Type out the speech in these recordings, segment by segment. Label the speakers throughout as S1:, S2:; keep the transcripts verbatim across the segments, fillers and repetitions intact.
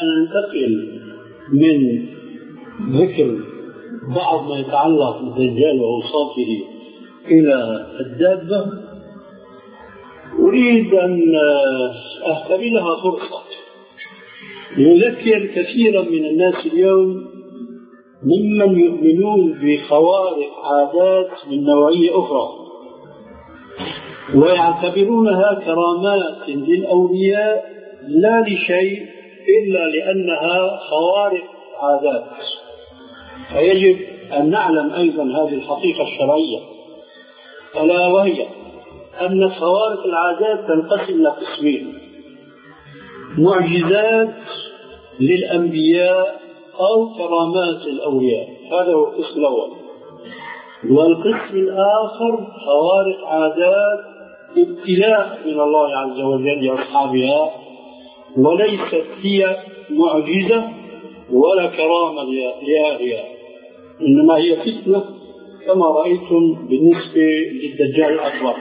S1: ننتقل من ذكر بعض ما يتعلق بالدجال وأوصافه إلى الدابة. أريد أن أستغلها فرصة لأذكر كثيرا من الناس اليوم ممن يؤمنون بخوارق عادات من نوعية أخرى ويعتبرونها كرامات للأولياء لا لشيء إلا لأنها خوارق عادات. فيجب أن نعلم أيضا هذه الحقيقة الشرعية، ألا وهي أن خوارق العادات تنقسم إلى قسمين: معجزات للأنبياء أو كرامات للأولياء، هذا هو القسم الأول. والقسم الآخر خوارق عادات ابتلاء من الله عز وجل لأصحابها، وليست هي معجزة ولا كرامة لأهلها، إنما هي فتنة كما رأيتم بالنسبة للدجال الأكبر.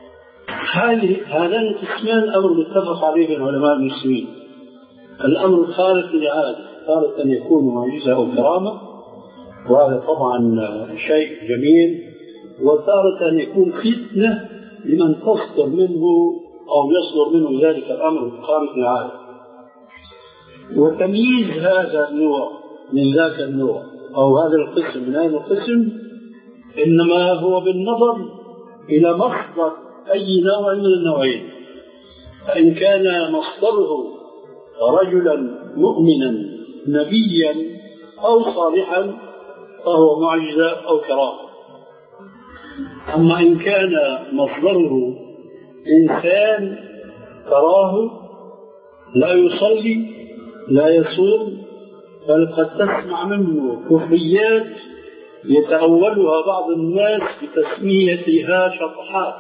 S1: هذان القسمان أمر متفق عليه بين علماء المسلمين: الأمر الخارق للعادة تارة أن يكون معجزة أو كرامة، وهذا طبعا شيء جميل، وتارة أن يكون فتنة لمن تصدر منه أو يصدر منه ذلك الأمر الخارق للعادة. وتمييز هذا النوع من ذاك النوع أو هذا القسم من هذا القسم إنما هو بالنظر إلى مصدر أي نوع من النوعين. فإن كان مصدره رجلا مؤمنا نبيا أو صالحا فهو معجزة أو كرامة. أما إن كان مصدره إنسان تراه لا يصلي لا يصوم، بل قد تسمع منه كفريات يتأولها بعض الناس بتسميتها شطحات،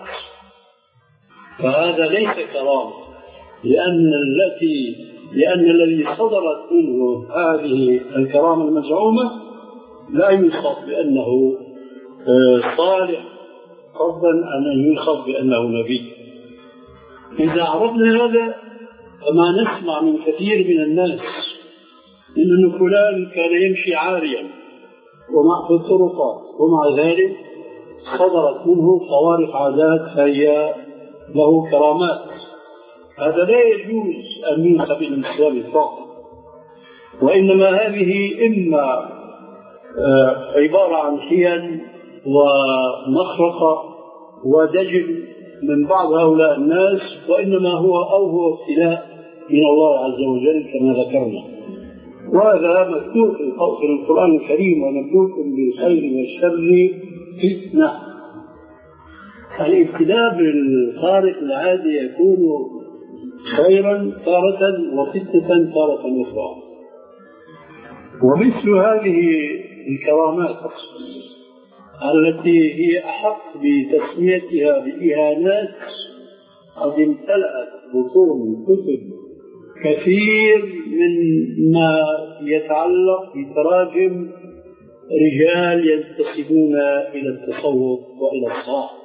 S1: فهذا ليس كرامة، لأن التي لأن الذي صدرت منه هذه الكرامة المزعومة لا يوصف بأنه صالح فضلا أن يوصف بأنه نبي. إذا عرفنا هذا فما نسمع من كثير من الناس إن فلان كان يمشي عاريا ومع في الطرقات ومع ذلك صدرت منه خوارق عادات فهي له كرامات. هذا لا يجوز أن ينسب إلى الإسلام إطلاقا، وإنما هذه إما عبارة عن حيل ومخرقة ودجل من بعض هؤلاء الناس، وإنما هو أو هو ابتلاء من الله عز وجل كما ذكرنا. وهذا مكتوب في القرآن الكريم: ومكتوب بالخير والشر فتنة. الابتلاء بالخارق العادي يكون خيرا تارة وفتنة تارة أخرى. ومثل هذه الكرامات التي هي أحق بتسميتها بإهانات قد امتلأت بطون كتب كثير مما يتعلق بتراجم رجال ينتسبون إلى التصوف وإلى الصلاح.